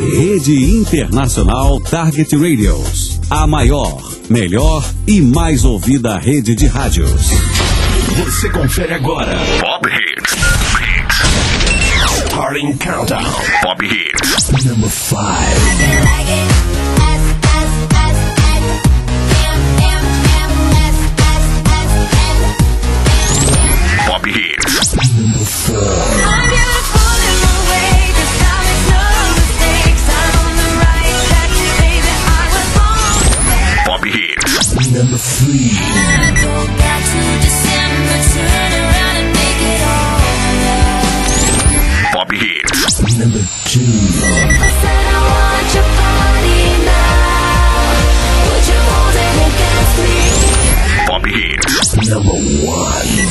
Rede Internacional Target Radios. A maior, melhor e mais ouvida rede de rádios. Você confere agora. Pop Hits. Starting Countdown. Pop Hits. Number 5. Pop Hits. Number 4. Pop Hits. Number 3. Pop Hits. Number 2. Pop Hits. Number 1.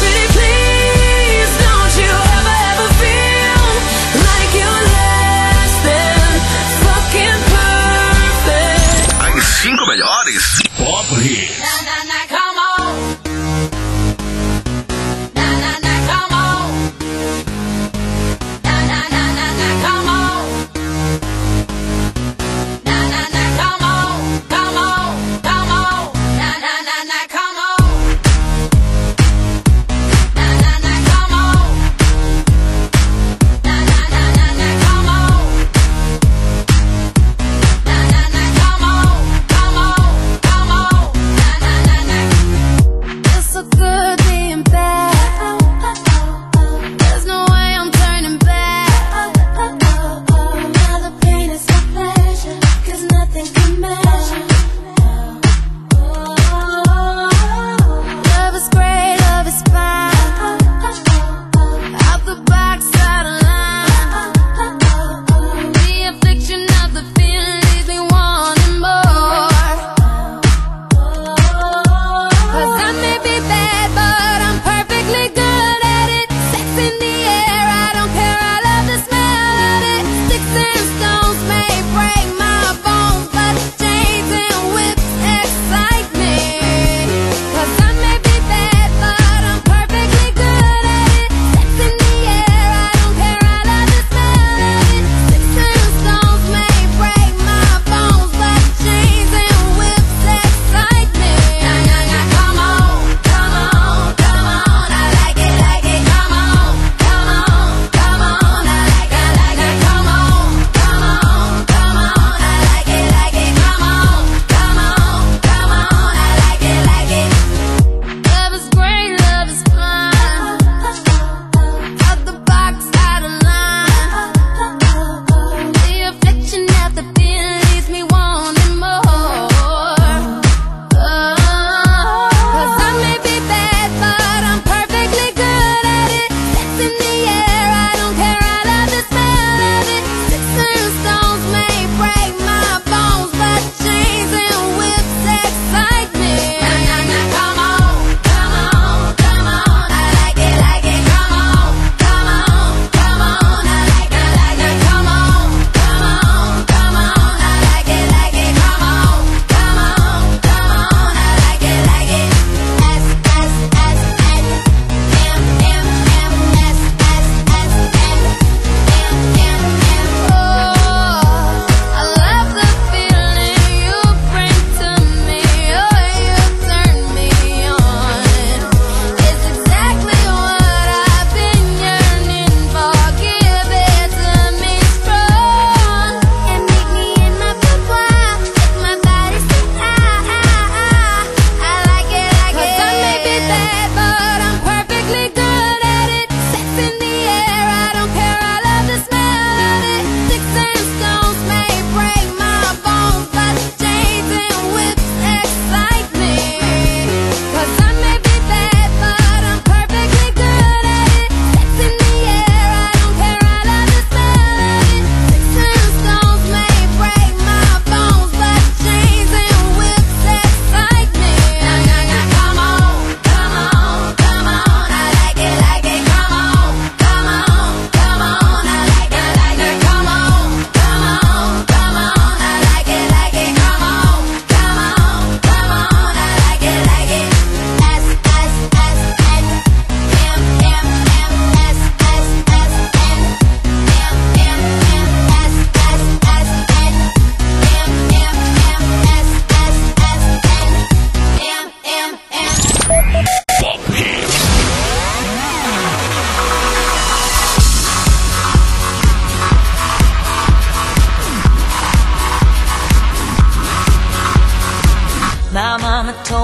As 5 melhores Pop Hits.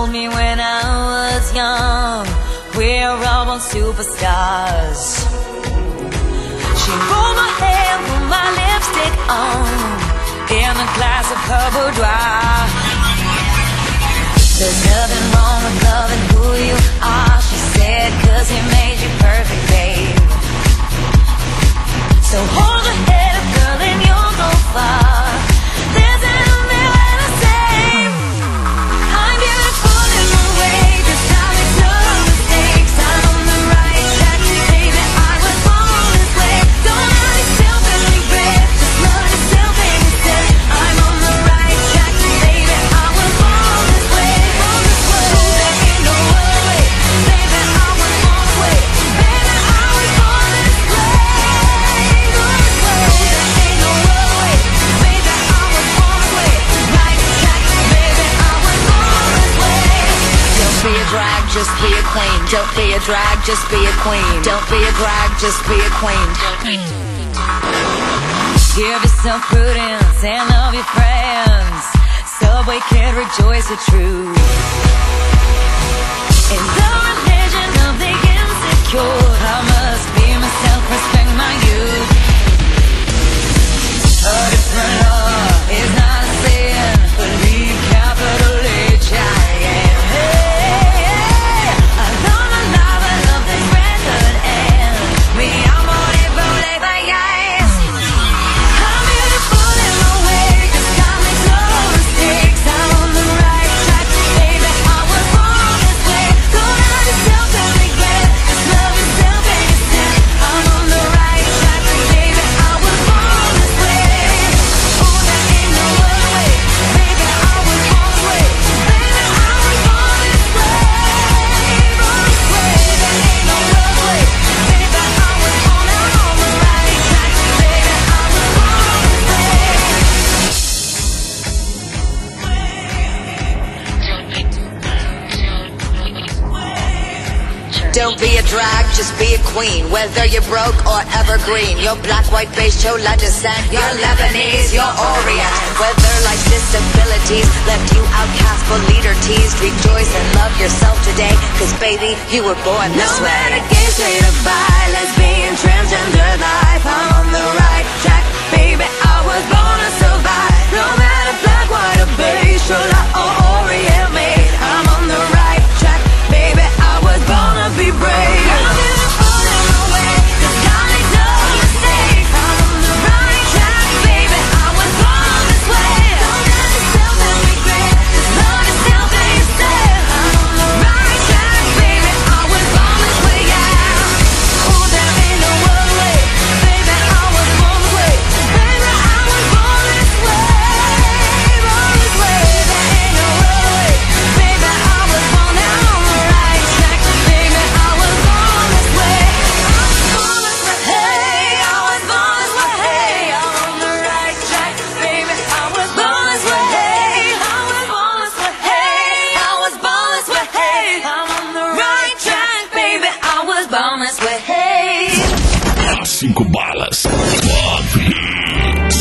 told me when I was young, we're all born superstars. She rolled my hair, put my lipstick on, in a glass of her boudoir. There's nothing wrong with loving who you are, she said, 'cause he made you perfect, babe. So hold your head up, girl, and you'll go far. There's nothing left to say. I'm beautiful in my way, 'cause I make no mistakes. I'm on the right track, baby, I was born this way. Don't hurt yourself and regret, just love yourself instead. I'm on the right track, baby, I was born this way. There ain't no other way, baby, I was born this way. Baby, I was born this way. Don't be a drag, just be a queen. Don't be a drag, just be a queen. Don't be a drag, just be a queen. Give yourself prudence and love your friends. Subway kid, rejoice the truth. In the religion of the insecure, I must be myself, respect my youth. A different law is not a sin. Believe capital H-I-M. Don't be a drag, just be a queen. Whether you're broke or evergreen, you're black, white, beige, chola descent, you're Lebanese, you're Orient. Whether life's disabilities left you outcast but leader teased, rejoice and love yourself today, 'cause baby, you were born this way. No matter gay, straight or bi, lesbian, transgender life, I'm on the right track, baby, I was born to survive. No matter black, white or beige, chola or Orient made, I'm on the right track, baby, I was born to be brave. I'm beautiful in my way, 'cause God makes no mistakes. I'm on the right track, baby, I was born this way. Don't judge yourself and regret, just love yourself instead. I'm on the right track, baby, I was born this way, yeah. Oh, there ain't no other way, baby, I was born this way. Baby, I was born this way, born this way. There ain't no other way, baby, I was born now on the right track, baby, I was born this way. I was born this way, hey, I was born this way, hey, I'm on the right track, baby, I was born this way, hey, I was born this way, hey, I was born this way, hey, I'm on the right track, baby, I was born this way, hey. 5 balas. Pop Hits.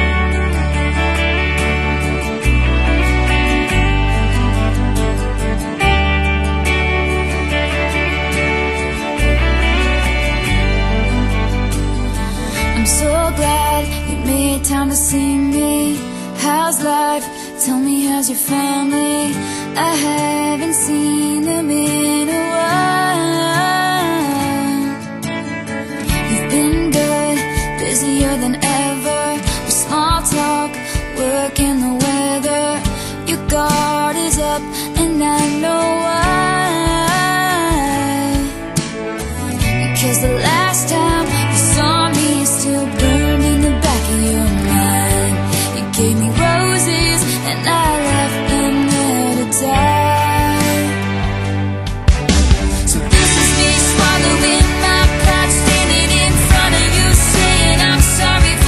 I'm so glad you made time to see me. How's life? Tell me, how's your family? I haven't seen them in a while. You've been good, busier than ever, with small talk, work and the weather. Your guard is up and I know why. Because the last time you saw me, it's still burned in the back of your mind. You gave me roses and I left them there to die. So this is me swallowing my pride, standing in front of you saying I'm sorry for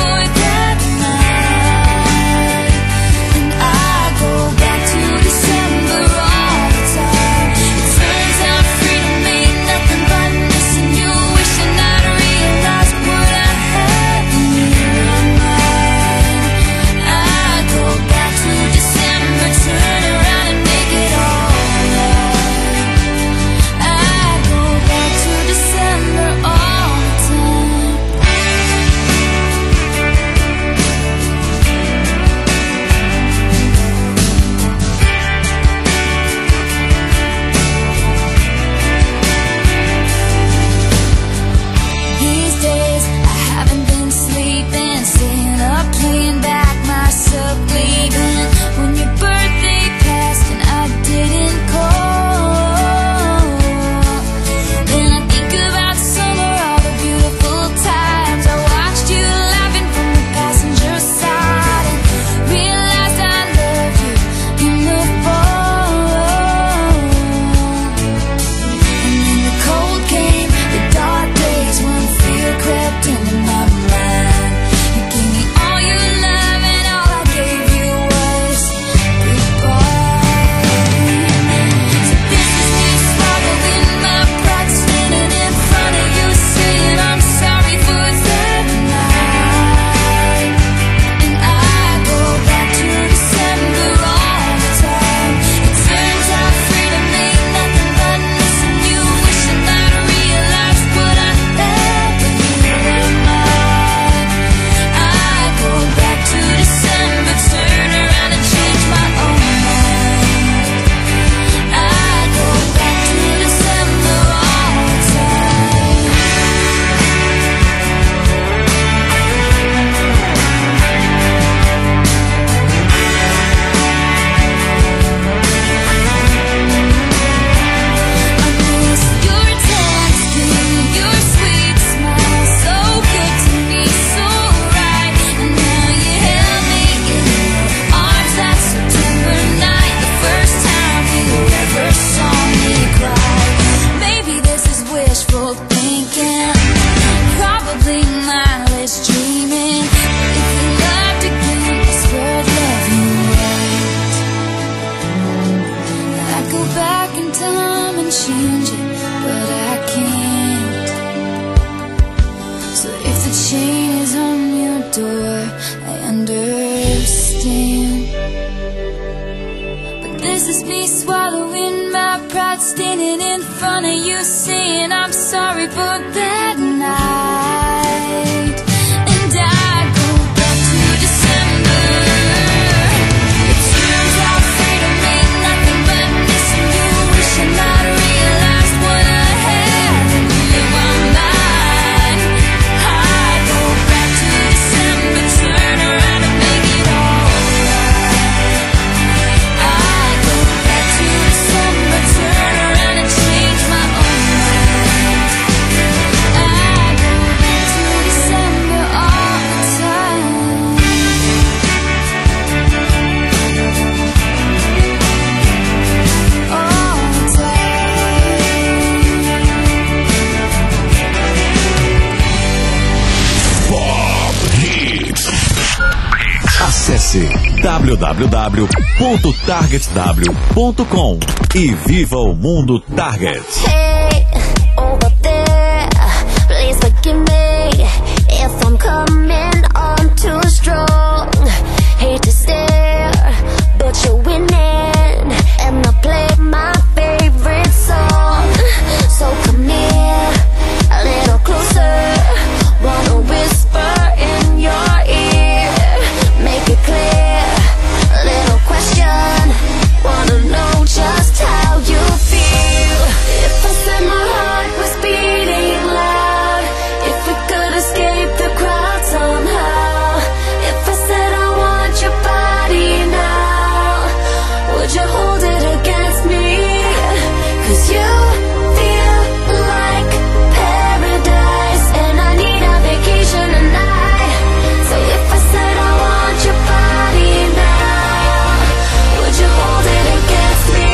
is me swallowing my pride, standing in front of you saying I'm sorry for that night. And I go back to December. It turns out freedom ain't nothing but missing you, wishing I'd realized what I had and you were mine. I go back to December, turn around and make it alright. I go back to December, turn around and change my own mind. I go back to December all the time. All the Pop Hits. Acesse www.targetw.com e viva o mundo Target. Hey, over there, please forgive me if I'm coming on too strong. Hate to stare, but you're winning, and I play my favorite song. So come here, a little closer. Wanna whisper in your ear, make it clear. Little question, wanna know just how you feel. If I said my heart was beating loud, if we could escape the crowd somehow, if I said I want your body now, would you hold it against me? 'Cause you feel like paradise, and I need a vacation tonight. So if I said I want your body now, would you hold it against me?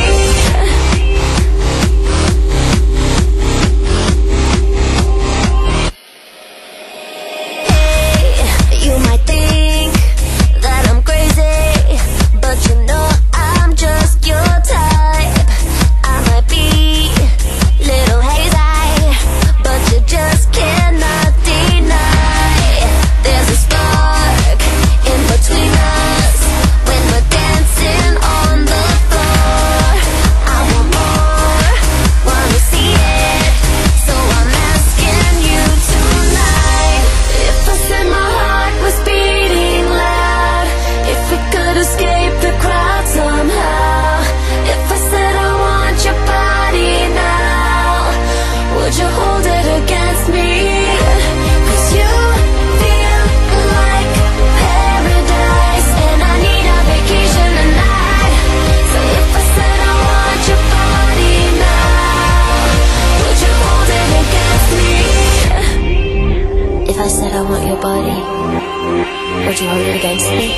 Hey, you might think that I'm crazy, but you know I'm just your type. I might be little hazy, but you just cannot deny there's a spark in between us when we're dancing on the floor. I want more, wanna see it, so I'm asking you tonight. If I said my heart was beating loud, if we could escape the crowd somehow, if I said I want your body now, would you hold it against me? 'Cause you feel like paradise, and I need a vacation tonight. So if I said I want your body now, would you hold it against me? If I said I want your body, would you hold it against me?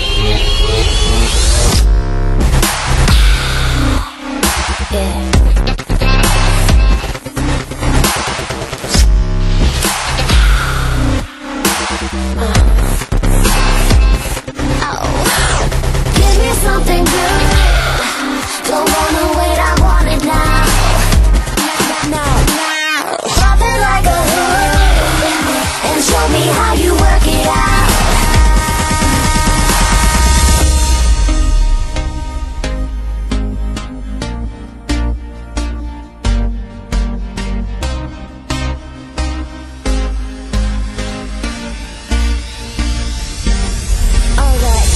Yeah. Give me something good. Don't wanna wait, I want it now. Drop it like a hood and show me how you work it out. Alright.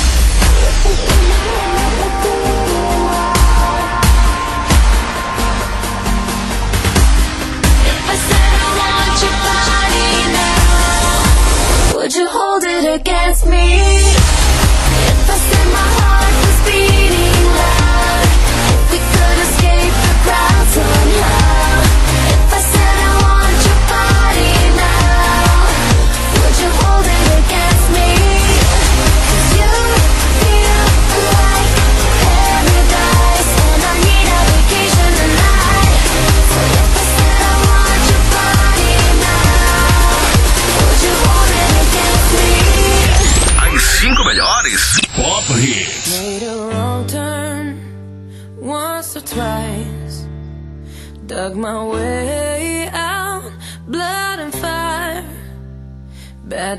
If I said I want your body now, would you hold it against me? If I said my heart was beating loud, if we could escape the crowd somehow, if I said I want your body now, would you hold it against me? 'Cause you feel like paradise, and I need a vacation tonight. So if I said I want your body now, would you hold it against me? As 5 melhores Pop Hits. Made a wrong turn once or twice, dug my way out, blood and fire, bad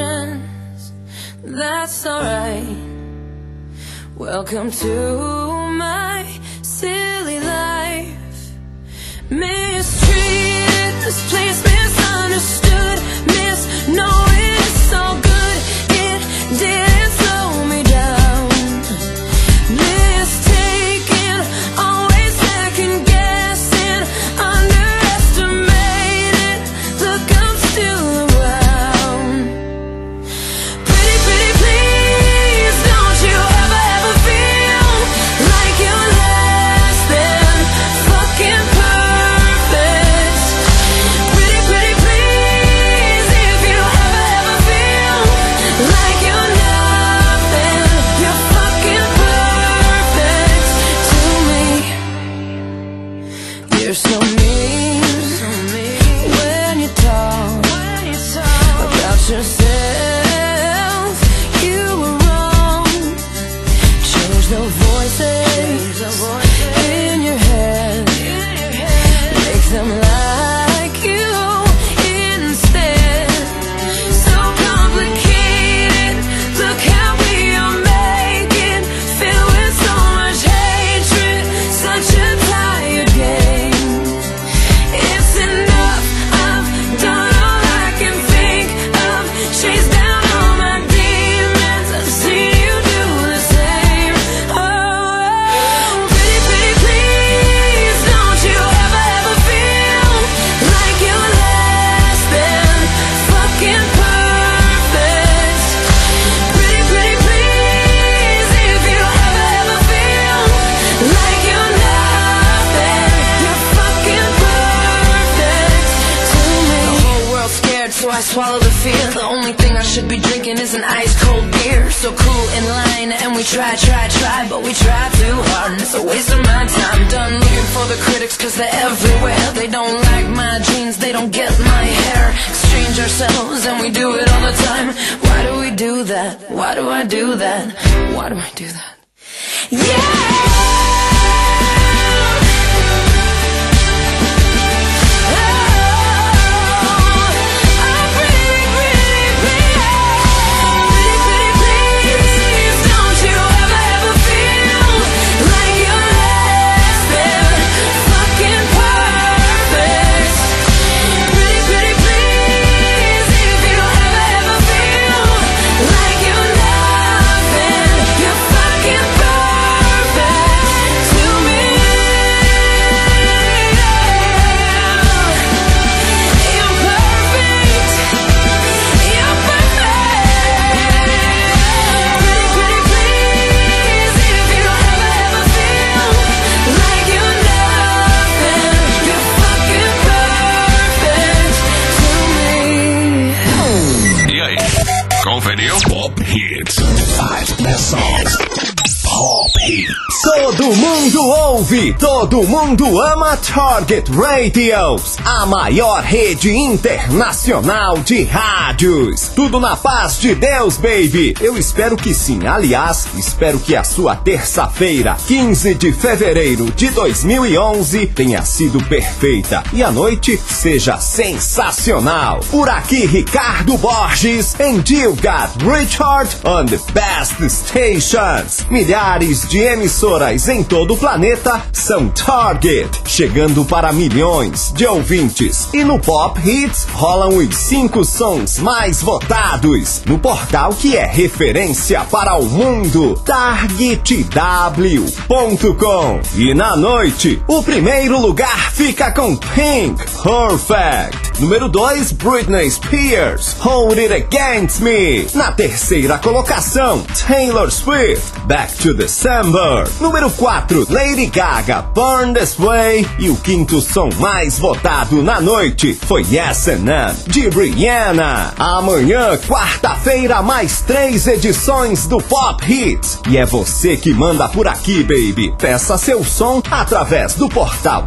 decisions, that's alright. Welcome to silly life. Mistreated, misplaced, misunderstood, knowing it's all good. It didn't slow me down. Mistaken, always second guessing, underestimated. Look, I'm still around. Pretty, pretty, please, don't you ever feel like you're less than fucking perfect. Pretty, pretty, please, if you ever feel like you're nothing, you're fucking perfect to me. You're so mean when you talk about yourself. You were wrong. Change the voices in your head. Make them like you instead. So complicated. Look how we are making. Filled with so much hatred. Such a tired game. It's enough. I've done all I can think of. Chased down all my demons. I've seen you do the same. Oh, pretty, pretty, please, don't you ever feel like you're less than fucking perfect. Pretty, pretty, please, if you ever feel like you're nothing, you're fucking perfect to me. The whole world's scared, so I swallow the fear. The only thing I should be drinking is an ice cold beer. So cool in line, and we try, but we try too hard, and it's a waste of my time. Done looking for the critics, cause they're everywhere. They don't like my jeans, they don't get my hair. Exchange ourselves, and we do it all the time. Why do we do that? Why do I do that? Why do I do that? Conferiu? Pop Hits. 5 best songs. Pop Hits. Todo mundo ouve, todo mundo ama Target Radios, a maior rede internacional de rádios. Tudo na paz de Deus, baby. Eu espero que sim. Aliás, espero que a sua terça-feira, 15 de fevereiro de 2011, tenha sido perfeita e a noite seja sensacional. Por aqui, Ricardo Borges, and you got Richard on the best stations. Milhares de emissoras em todo o planeta são Target, chegando para milhões de ouvintes. E no Pop Hits rolam os 5 sons mais votados no portal que é referência para o mundo, targetw.com. E na noite, o primeiro lugar fica com Pink, Perfect. Número 2, Britney Spears, Hold It Against Me. Na terceira colocação, Taylor Swift, Back to December. Número 4, Lady Gaga, Born This Way. E o quinto som mais votado na noite foi S&M, de Rihanna. Amanhã, quarta-feira, mais 3 edições do Pop Hits. E é você que manda por aqui, baby. Peça seu som através do portal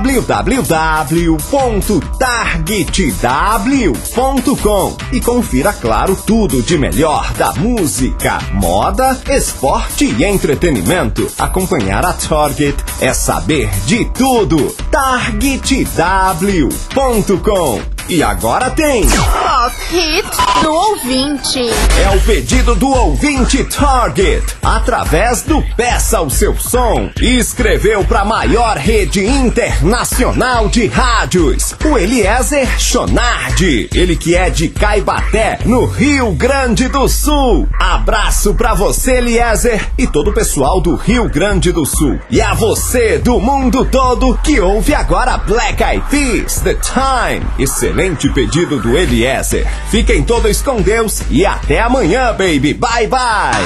www.targetw.com e confira, claro, tudo de melhor da música, moda, esporte e entretenimento. Acompanhar a Target é saber de tudo. targetw.com. E agora tem Top Hits do ouvinte. É o pedido do ouvinte Target, através do Peça o Seu Som. E escreveu para a maior rede internacional de rádios, o Eliezer Chonardi. Ele que é de Caibaté, no Rio Grande do Sul. Abraço pra você, Eliezer, e todo o pessoal do Rio Grande do Sul. E a você do mundo todo que ouve agora Black Eyed Peas, The Time. Excelente pedido do Eliezer. Fiquem todos com Deus e até amanhã, baby. Bye, bye.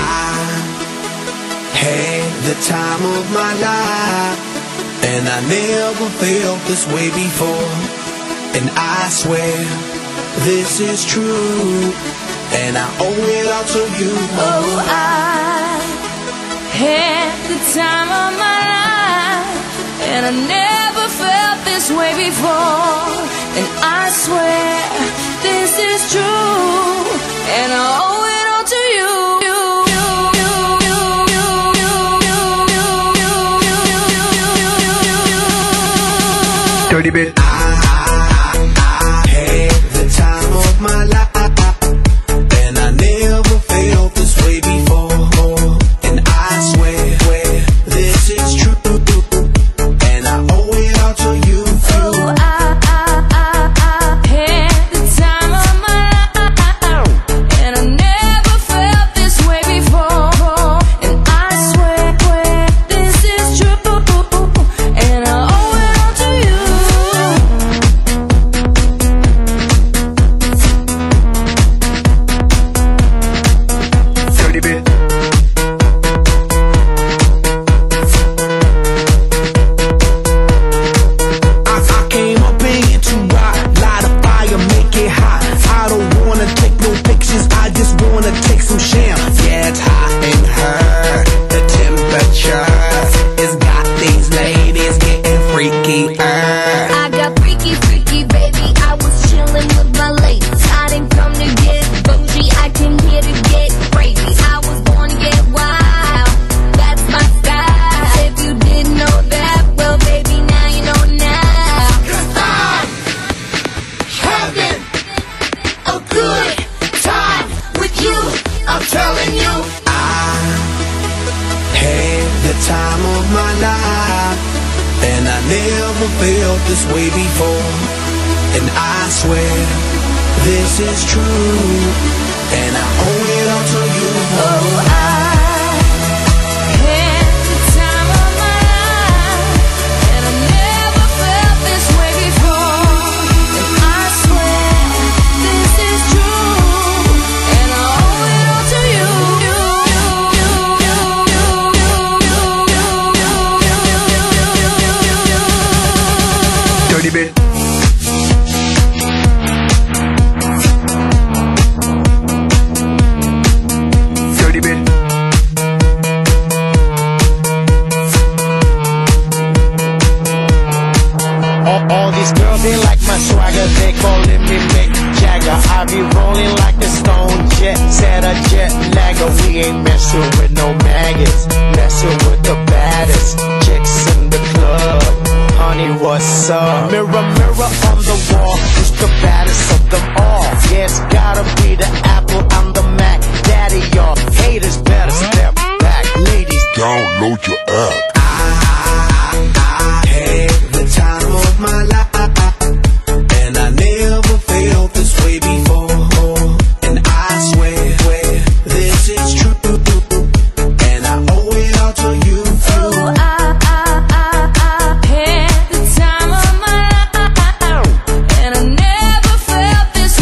Had the time of my life, and I never felt this way before. And I swear this is true, and I owe it all to you. Oh, I had the time of my life, and I never felt this way before. And I swear this is true, and I owe it all to you. Dirty bit. I had the time of my life, and I never felt this way before. And I swear this is true, and I owe it all to you. Oh, I had the time of my life, and I never felt this way before. And I swear this is true, and I owe it all to you. Dirty bit. I came up in here to rock, light a fire, make it hot. I don't wanna take no pictures, I just wanna take some sham. Yeah, it's hot in her. The temperature has got these ladies getting freaky. I got freaky, freaky, baby. I was chillin' with my ladies. I didn't come to get bougie, I came here to get crazy. I was born to get wild, that's my style. If you didn't know that, well, baby, now you know now. 'Cause I'm having a good time with you. I'm telling you. Had the time of my life, and I never felt this way before. And I swear this is true, and I owe it all to you. Oh, I had the time of my life, and I never felt this way before. And I swear this is true, and I owe it all to you. Dirty bit. Dirty bit. All these girls, they like my swagger, they calling me Mick Jagger. I be rolling like a stone jet, set a jet lagger. We ain't messing with no maggots, messing with the baddest chicks in the club. Honey, what's up? Mirror, mirror on the wall, who's the baddest of them all? Yeah, it's gotta be the Apple, I'm the Mac. Daddy, y'all haters better step back. Ladies, Download your app. Had the time of my life, and I never felt this way before. And I swear this is true, and I owe it all to you. Oh, I had the time of my life, and I never felt this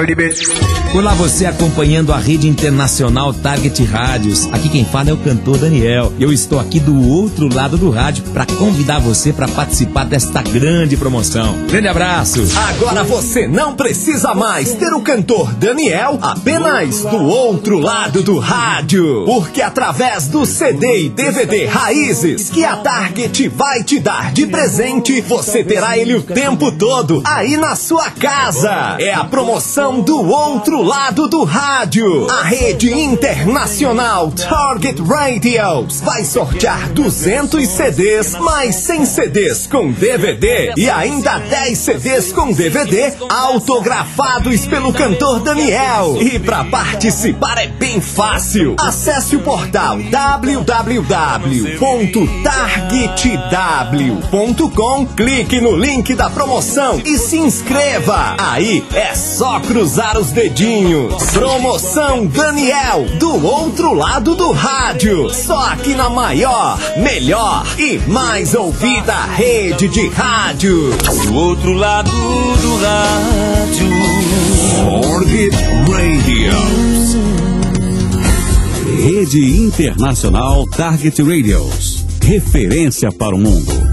Olá, você acompanhando a rede internacional Target Rádios. Aqui quem fala é o cantor Daniel. Eu estou aqui do outro lado do rádio para convidar você para participar desta grande promoção. Grande abraço. Agora você não precisa mais ter o cantor Daniel apenas do outro lado do rádio. Porque através do CD e DVD Raízes que a Target vai te dar de presente, você terá ele o tempo todo aí na sua casa. É a promoção do outro lado do rádio. A rede internacional Target Radios vai sortear 200 CDs mais 100 CDs com DVD e ainda 10 CDs com DVD autografados pelo cantor Daniel. E para participar é bem fácil. Acesse o portal www.targetw.com, clique no link da promoção e se inscreva. Aí é só cruzar os dedinhos. Promoção Daniel, do outro lado do rádio. Só aqui na maior, melhor e mais ouvida rede de rádio. Do outro lado do rádio. Target Radios. Rede Internacional Target Radios. Referência para o mundo.